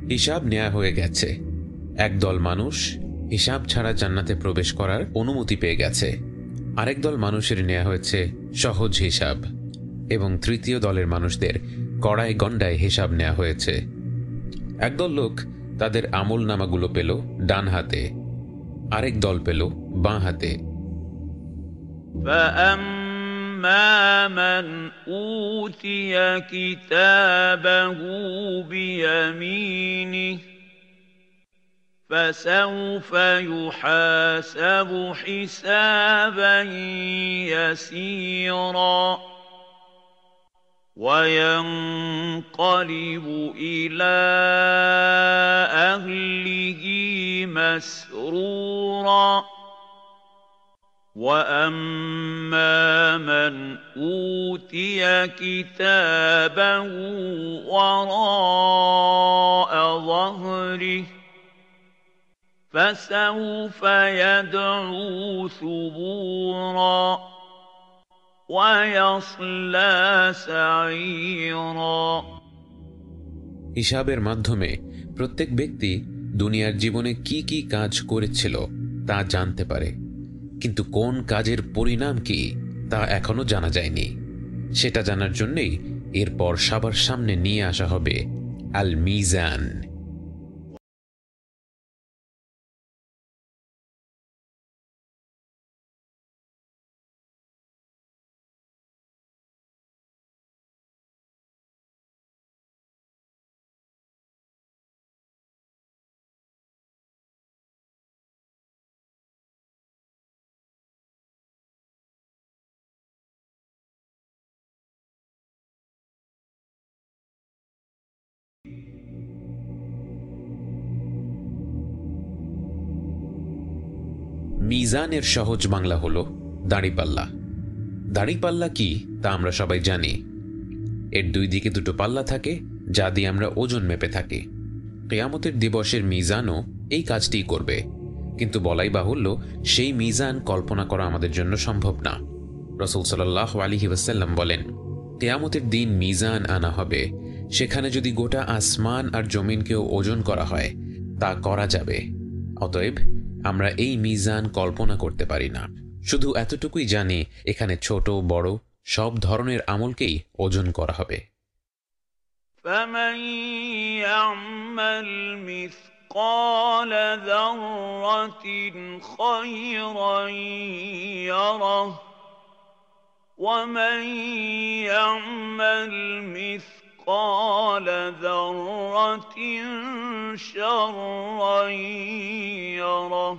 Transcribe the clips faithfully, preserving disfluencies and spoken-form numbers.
হিসাব নেওয়া হয়ে গেছে। একদল মানুষ হিসাব ছাড়া জান্নাতে প্রবেশ করার অনুমতি পেয়ে গেছে, আরেক দল মানুষের নেওয়া হয়েছে সহজ হিসাব, এবং তৃতীয় দলের মানুষদের কড়ায় গণ্ডায় হিসাব নেওয়া হয়েছে। একদল লোক তাদের আমল নামাগুলো পেল ডান হাতে, আরেক দল পেল বাঁ হাতে। فَأَمَّا مَنْ أُوتِيَ كِتَابَهُ بِيَمِينِهِ فَسَوْفَ يُحَاسَبُ حِسَابًا يَسِيرًا وَيَنقَلِبُ إِلَى أَهْلِهِ مَسْرُورًا وَأَمَّا مَنْ أُوتِيَ كِتَابَهُ وَرَاءَ ظَهْرِهِ فَسَوْفَ يَدْعُو ثُبُورًا وَيَصْلَى سَعِيرًا। হিসাবের মাধ্যমে প্রত্যেক ব্যক্তি দুনিয়ার জীবনে কি কি কাজ করেছিল তা জানতে পারে, কিন্তু কোন কাজের পরিণাম কি তা এখনো জানা যায়নি। সেটা জানার জন্যই এরপর সবার সামনে নিয়ে আসা হবে আল মিজান। মিজানের সহজ বাংলা হলো দাঁড়িপাল্লা। দাঁড়িপাল্লা কি তা আমরা সবাই জানি। এর দুই দিকে দুটো পাল্লা থাকে যা দিয়ে আমরা ওজন মেপে থাকি। কিয়ামতের দিবসের মিজানও এই কাজটিই করবে, কিন্তু বলাই বাহুল্য সেই মিজান কল্পনা করা আমাদের জন্য সম্ভব না। রাসূল সাল্লাল্লাহু আলাইহি ওয়াসাল্লাম বলেন, কিয়ামতের দিন মিজান আনা হবে, সেখানে যদি গোটা আসমান আর জমিনকেও ওজন করা হয় তা করা যাবে। অতএব আমরা এই মিজান কল্পনা করতে পারি না, শুধু এতটুকুই জানি এখানে ছোট বড় সব ধরনের আমলকেই ওজন করা হবে। فَمَن يَعْمَلْ مِثْقَالَ ذَرَّةٍ خَيْرًا يَرَهُ وَمَن يَعْمَلْ مِثْقَالَ ذَرَّةٍ شَرًّا يَرَهُ।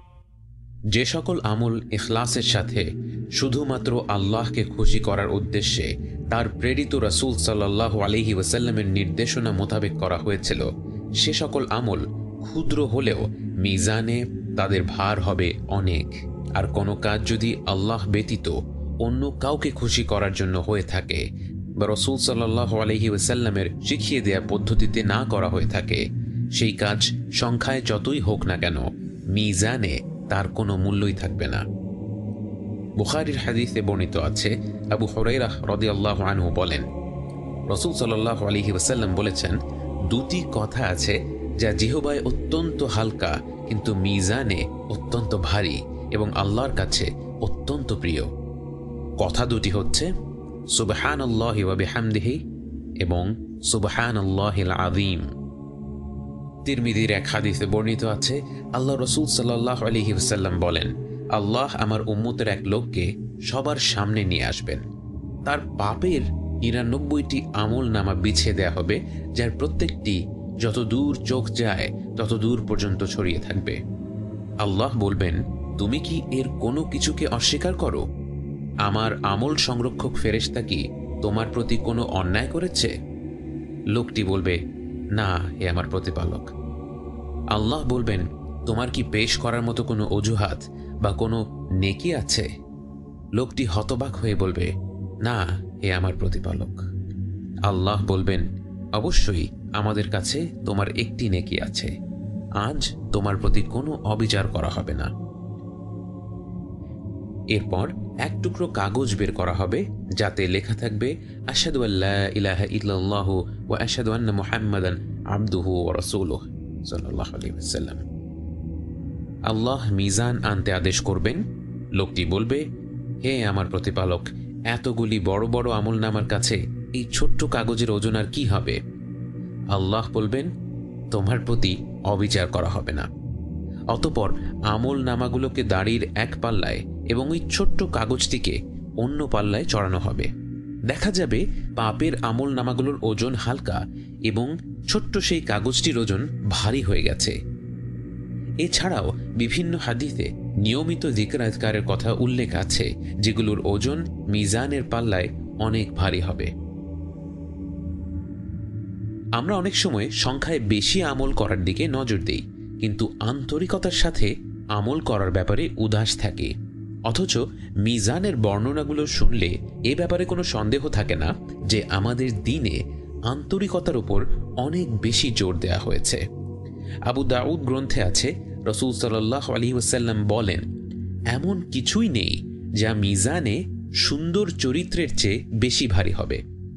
যে সকল আমল ইখলাসের সাথে শুধুমাত্র আল্লাহকে খুশি করার উদ্দেশ্যে তার প্রেরিত রাসূল সাল্লাল্লাহু আলাইহি ওয়াসাল্লামের নির্দেশনা মোতাবেক করা হয়েছিল, সে সকল আমল ক্ষুদ্র হলেও মিজানে তাদের ভার হবে অনেক। আর কোনো কাজ যদি আল্লাহ ব্যতীত অন্য কাউকে খুশি করার জন্য হয়ে থাকে বা রাসূল সাল্লাল্লাহু আলাইহি ওয়াসাল্লামের শিখিয়ে দেয়া পদ্ধতিতে না করা হয়ে থাকে, সেই কাজ সংখ্যায় যতই হোক না কেন মিজানে তার কোনো মূল্যই থাকবে না। বুখারীর হাদিসে বর্ণিত আছে, আবু হুরায়রা রাদিয়াল্লাহু আনহু বলেন, রাসূল সাল্লাল্লাহু আলাইহি ওয়াসাল্লাম বলেছেন, দুটি কথা আছে যা জিহ্বায় অত্যন্ত হালকা কিন্তু মিজানে অত্যন্ত ভারী এবং আল্লাহর কাছে অত্যন্ত প্রিয়। কথা দুটি হচ্ছে সুবহানাল্লাহি ওয়া বিহামদিহি এবং সুবহানাল্লাহিল আযীম। তিরমিজির এক হাদিসে বর্ণিত আছে, আল্লাহ রাসূল সাল্লাল্লাহু আলাইহি ওয়াসাল্লাম বলেন, আল্লাহ আমার উম্মতের এক লোককে সবার সামনে নিয়ে আসবেন। তার পাপের নিরানব্বইটি আমল নামা বিছিয়ে দেয়া হবে, যার প্রত্যেকটি যত দূর চোখ যায় তত দূর পর্যন্ত ছড়িয়ে থাকবে। আল্লাহ বলবেন, তুমি কি এর কোনো কিছুকে অস্বীকার করো? আমার আমল সংরক্ষক ফেরেশতা কি তোমার প্রতি কোনো অন্যায় করেছে? লোকটি বলবে, না হে আমার প্রতিপালক। আল্লাহ বলবেন, তোমার কি পেশ করার মতো কোনো অজুহাত বা কোনো নেকি আছে? লোকটি হতবাক হয়ে বলবে, না হে আমার প্রতিপালক। আল্লাহ বলবেন, অবশ্যই আমাদের কাছে তোমার একটি নেকি আছে, আজ তোমার প্রতি কোনো অবিচার করা হবে না। এরপর এক টুকরো কাগজ বের করা হবে, যাতে লেখা থাকবে, আশহাদু আল্লা ইলাহা ইল্লাল্লাহু ওয়া আশহাদু আন্না মুহাম্মাদান আবদুহু ওয়া রাসূলুহু সাল্লাল্লাহু আলাইহি ওয়াসাল্লাম। আল্লাহ মিজান আনতে আদেশ করবেন। লোকটি বলবে, হে আমার প্রতিপালক, এতগুলি বড় বড় আমলনামার কাছে এই ছোট্ট কাগজের ওজন আর কি হবে? আল্লাহ বলবেন, তোমার প্রতি অবিচার করা হবে না। অতঃপর আমল নামাগুলোকে দাড়ির এক পাল্লায় এবং ওই ছোট্ট কাগজটিকে অন্য পাল্লায় চড়ানো হবে। দেখা যাবে পাপের আমল নামাগুলোর ওজন হালকা এবং ছোট্ট সেই কাগজটির ওজন ভারী হয়ে গেছে। এছাড়াও বিভিন্ন হাদিসে নিয়মিত যিকর আজকারের কথা উল্লেখ আছে, যেগুলোর ওজন মিজানের পাল্লায় অনেক ভারী হবে। আমরা অনেক সময় সংখ্যায় বেশি আমল করার দিকে নজর দেই, কিন্তু আন্তরিকতার সাথে আমল করার ব্যাপারে উদাস থাকি। অথচ মিজানের বর্ণনাগুলো শুনলে এ ব্যাপারে কোনো সন্দেহ থাকে না যে আমাদের দ্বীনে আন্তরিকতার উপর অনেক বেশি জোর দেয়া হয়েছে। আবু দাউদ গ্রন্থে আছে, রাসূল সাল্লাল্লাহু আলাইহি ওয়াসাল্লাম বলেন, এমন কিছুই নেই যা মিজানে সুন্দর চরিত্রের চেয়ে বেশি ভারী হবে।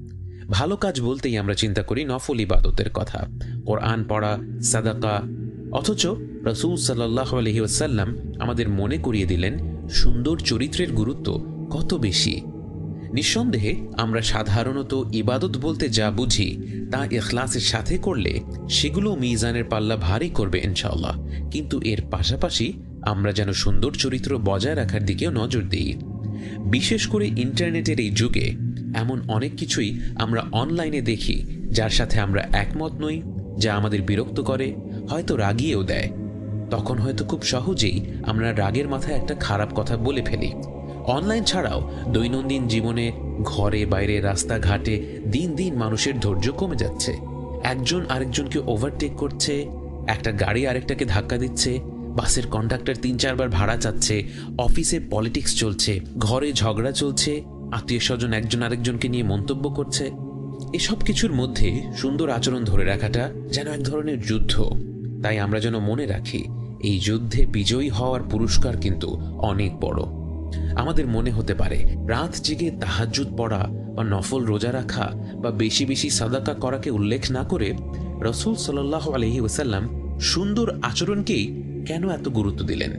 ভালো কাজ বলতেই আমরা চিন্তা করি নফল ইবাদতের কথা, কোরআন পড়া, সাদাকা। অথচ রাসূল সাল্লাল্লাহু আলাইহি ওয়াসাল্লাম আমাদের মনে করিয়ে দিলেন সুন্দর চরিত্রের গুরুত্ব কত বেশি। নিঃসন্দেহে আমরা সাধারণত ইবাদত বলতে যা বুঝি তা ইখলাসের সাথে করলে সেগুলো মিজানের পাল্লা ভারী করবে ইনশাআল্লাহ, কিন্তু এর পাশাপাশি আমরা যেন সুন্দর চরিত্র বজায় রাখার দিকেও নজর দিই। বিশেষ করে ইন্টারনেটের এই যুগে এমন অনেক কিছুই আমরা অনলাইনে দেখি যার সাথে আমরা একমত নই, যা আমাদের বিরক্ত করে, হয়তো রাগিয়েও দেয়। তখন হয়তো খুব সহজেই আমরা রাগের মাথায় একটা খারাপ কথা বলে ফেলি। অনলাইন ছাড়াও দৈনন্দিন জীবনে ঘরে বাইরে রাস্তাঘাটে দিন দিন মানুষের ধৈর্য কমে যাচ্ছে। একজন আরেকজনকে ওভারটেক করছে, একটা গাড়ি আরেকটাকে ধাক্কা দিচ্ছে, বাসের কন্ডাক্টর তিন চারবার ভাড়া চাচ্ছে, অফিসে পলিটিক্স চলছে, ঘরে ঝগড়া চলছে, আত্মীয় স্বজন একজন আরেকজনকে নিয়ে মন্তব্য করছে। এসব কিছুর মধ্যে সুন্দর আচরণ ধরে রাখাটা যেন এক ধরনের যুদ্ধ। তাই আমরা যেন মনে রাখি, এই যুদ্ধে বিজয়ী হওয়ার পুরস্কার কিন্তু অনেক বড়। আমাদের মনে হতে পারে রাত জেগে তাহাজ্জুদ পড়া বা নফল রোজা রাখা বা বেশি বেশি সাদাকা করাকে উল্লেখ না করে রাসূল সাল্লাল্লাহু আলাইহি ওয়াসাল্লাম সুন্দর আচরণকেই কেন এত গুরুত্ব দিলেন?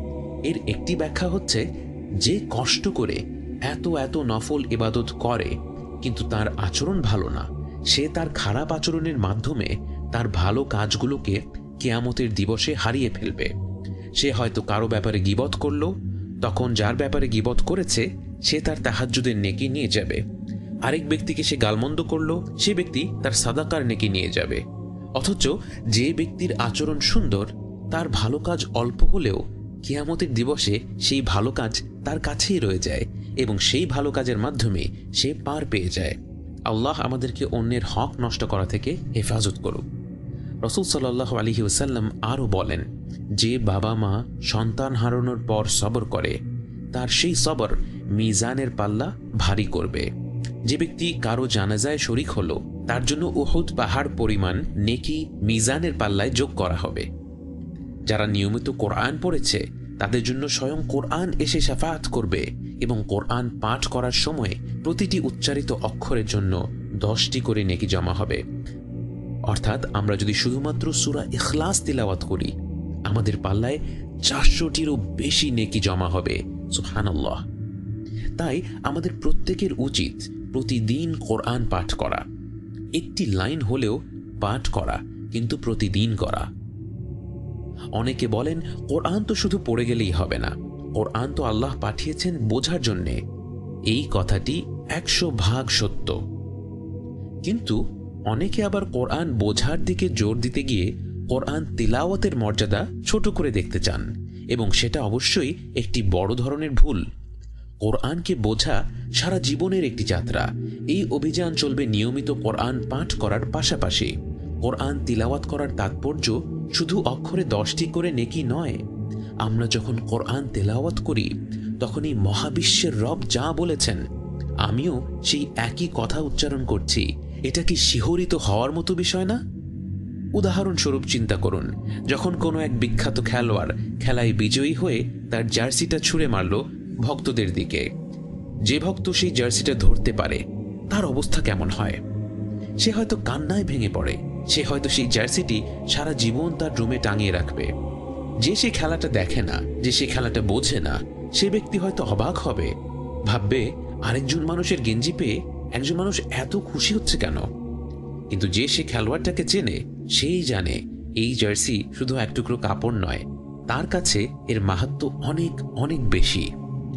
এর একটি ব্যাখ্যা হচ্ছে, যে কষ্ট করে এত এত নফল ইবাদত করে কিন্তু তার আচরণ ভালো না, সে তার খারাপ আচরণের মাধ্যমে তার ভালো কাজগুলোকে কিয়ামতের দিবসে হারিয়ে ফেলবে। সে হয়তো কারো ব্যাপারে গীবত করলো, তখন যার ব্যাপারে গীবত করেছে সে তার তাহাজ্জুদের নেকি নিয়ে যাবে। আরেক ব্যক্তিকে সে গালমন্দ করলো, সে ব্যক্তি তার সাদাকার নেকি নিয়ে যাবে। অথচ যে ব্যক্তির আচরণ সুন্দর, তার ভালো কাজ অল্প হলেও কিয়ামতের দিবসে সেই ভালো কাজ তার কাছেই রয়ে যায় এবং সেই ভালো কাজের মাধ্যমে সে পার পেয়ে যায়। আল্লাহ আমাদেরকে অন্যের হক নষ্ট করা থেকে হেফাজত করুক। রাসূল সাল্লাল্লাহু আলাইহি ওয়াসাল্লাম আরও বলেন, যে বাবা মা সন্তান হারানোর পর সবর করে তার সেই সবর মিজানের পাল্লা ভারী করবে। যে ব্যক্তি কারো জানাজায় শরিক হলো তার জন্য উহুদ পাহাড় পরিমাণ নেকি মিজানের পাল্লায় যোগ করা হবে। যারা নিয়মিত কোরআন পড়েছে তাদের জন্য স্বয়ং কোরআন এসে শাফাআত করবে এবং কোরআন পাঠ করার সময় প্রতিটি উচ্চারিত অক্ষরের জন্য দশটি করে নেকি জমা হবে। অর্থাৎ আমরা যদি শুধুমাত্র সূরা ইখলাস তিলাওয়াত করি আমাদের পাল্লায় চারশোটিরও বেশি নেকি জমা হবে। সুবহানাল্লাহ। তাই আমাদের প্রত্যেকের উচিত প্রতিদিন কোরআন পাঠ করা, একটি লাইন হলেও পাঠ করা, কিন্তু প্রতিদিন করা। অনেকে বলেন কোরআন তো শুধু পড়ে গেলেই হবে না, কোরআন তো আল্লাহ পাঠিয়েছেন বোঝার জন্যে। এই কথাটি একশো ভাগ সত্য, কিন্তু অনেকে আবার কোরআন বোঝার দিকে জোর দিতে গিয়ে কোরআন তিলাওয়াতের মর্যাদা ছোট করে দেখতে চান, এবং সেটা অবশ্যই একটি বড় ধরনের ভুল। কোরআনকে বোঝা সারা জীবনের একটি যাত্রা। এই অভিযান চলবে নিয়মিত কোরআন পাঠ করার পাশাপাশি। কোরআন তিলাওয়াত করার তাৎপর্য শুধু অক্ষরে দশটি করে নেকি নয়। আমরা যখন কোরআন তেলাওয়াত করি তখন এই মহাবিশ্বের রব যা বলেছেন আমিও সেই একই কথা উচ্চারণ করছি। এটা কি শিহরিত হওয়ার মতো বিষয় না? উদাহরণস্বরূপ চিন্তা করুন, যখন কোনো এক বিখ্যাত খেলোয়াড় খেলায় বিজয়ী হয়ে তার জার্সিটা ছুঁড়ে মারল ভক্তদের দিকে। যে ভক্ত সেই জার্সিটা ধরতে পারে তার অবস্থা কেমন হয়? সে হয়তো কান্নায় ভেঙে পড়ে, সে হয়তো সেই জার্সিটি সারা জীবন তার রুমে টাঙিয়ে রাখবে। যে সে খেলাটা দেখে না, যে সে খেলাটা বোঝে না, সে ব্যক্তি হয়তো অবাক হবে, ভাববে আরেকজন মানুষের গেঞ্জি পেয়ে একজন মানুষ এত খুশি হচ্ছে কেন। কিন্তু যে সে খেলোয়াড়টাকে চেনে, সেই জানে এই জার্সি শুধু এক টুকরো কাপড় নয়, তার কাছে এর মাহাত্ম্য অনেক অনেক বেশি।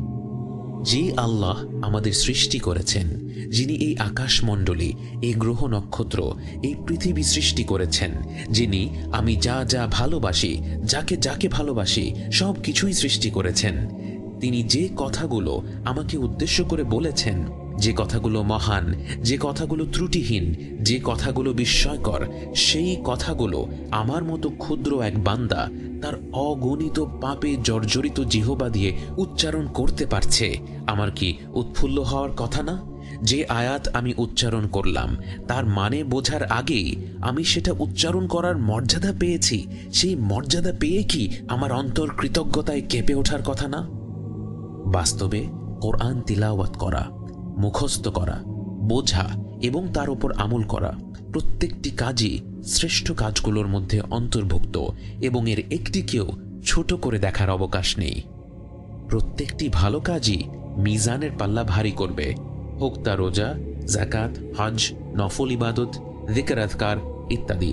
যে আল্লাহ আমাদের সৃষ্টি করেছেন, যিনি এই আকাশমণ্ডলী, এই গ্রহ নক্ষত্র, এই পৃথিবী সৃষ্টি করেছেন, যিনি আমি যা যা ভালোবাসি, যাকে যাকে ভালোবাসি সব কিছুই সৃষ্টি করেছেন, তিনি যে কথাগুলো আমাকে উদ্দেশ্য করে বলেছেন, যে কথাগুলো মহান, যে কথাগুলো ত্রুটিহীন, যে কথাগুলো বিস্ময়কর, সেই কথাগুলো আমার মতো ক্ষুদ্র এক বান্দা তার অগণিত পাপে জর্জরিত জিহবা দিয়ে উচ্চারণ করতে পারছে, আমার কি উৎফুল্ল হওয়ার কথা না? যে আয়াত আমি উচ্চারণ করলাম তার মানে বোঝার আগেই আমি সেটা উচ্চারণ করার মর্যাদা পেয়েছি, সেই মর্যাদা পেয়ে কি আমার অন্তর কৃতজ্ঞতায় কেঁপে ওঠার কথা না? বাস্তবে কোরআন তিলাওয়াত করা, মুখস্থ করা, বোঝা এবং তার উপর আমল করা প্রত্যেকটি কাজই শ্রেষ্ঠ কাজগুলোর মধ্যে অন্তর্ভুক্ত এবং এর একটিকেও ছোট করে দেখার অবকাশ নেই। প্রত্যেকটি ভালো কাজই মিজানের পাল্লা ভারী করবে, হোক তা রোজা, যাকাত, হজ, নফল ইবাদত, যিকর আযকার ইত্যাদি।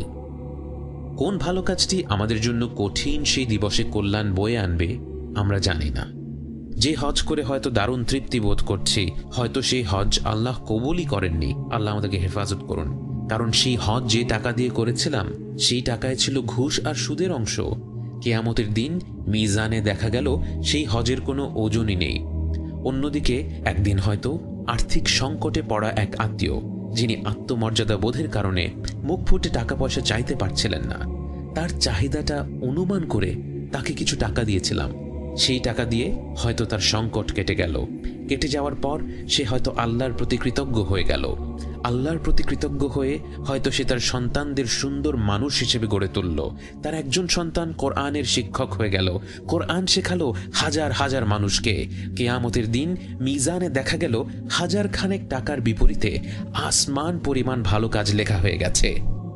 কোন ভালো কাজটি আমাদের জন্য কঠিন সেই দিবসে কল্যাণ বয়ে আনবে আমরা জানি না। যে হজ করে হয়তো দারুণ তৃপ্তি বোধ করছি, হয়তো সেই হজ আল্লাহ কবুলই করেননি, আল্লাহ আমাদেরকে হেফাজত করুন। কারণ সেই হজ যে টাকা দিয়ে করেছিলাম সেই টাকায় ছিল ঘুষ আর সুদের অংশ। কিয়ামতের দিন মিজানে দেখা গেল সেই হজের কোনো ওজনই নেই। অন্যদিকে একদিন হয়তো আর্থিক সংকটে পড়া এক আত্মীয়, যিনি আত্মমর্যাদা বোধের কারণে মুখ ফুটে টাকা পয়সা চাইতে পারছিলেন না, তার চাহিদাটা অনুমান করে তাকে কিছু টাকা দিয়েছিলাম। সেই টাকা দিয়ে হয়তো তার সংকট কেটে গেল। কেটে যাওয়ার পর সে হয়তো আল্লাহর প্রতি কৃতজ্ঞ হয়ে গেল। আল্লাহর প্রতি কৃতজ্ঞ হয়ে হয়তো সে তার সন্তানদের সুন্দর মানুষ হিসেবে গড়ে তুলল। তার একজন সন্তান কোরআনের শিক্ষক হয়ে গেল, কোরআন শেখালো হাজার হাজার মানুষকে। কিয়ামতের দিন মিজানে দেখা গেল হাজার খানেক টাকার বিপরীতে আসমান পরিমাণ ভালো কাজ লেখা হয়ে গেছে।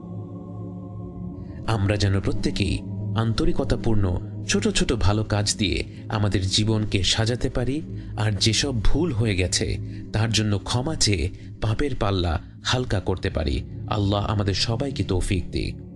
আমরা যেন প্রত্যেকেই আন্তরিকতাপূর্ণ ছোট ছোট ভালো কাজ দিয়ে আমাদের জীবনকে সাজাতে পারি, আর যেসব ভুল হয়ে গেছে তার জন্য ক্ষমা চেয়ে পাপের পাল্লা হালকা করতে পারি। আল্লাহ আমাদের সবাইকে তৌফিক দিক।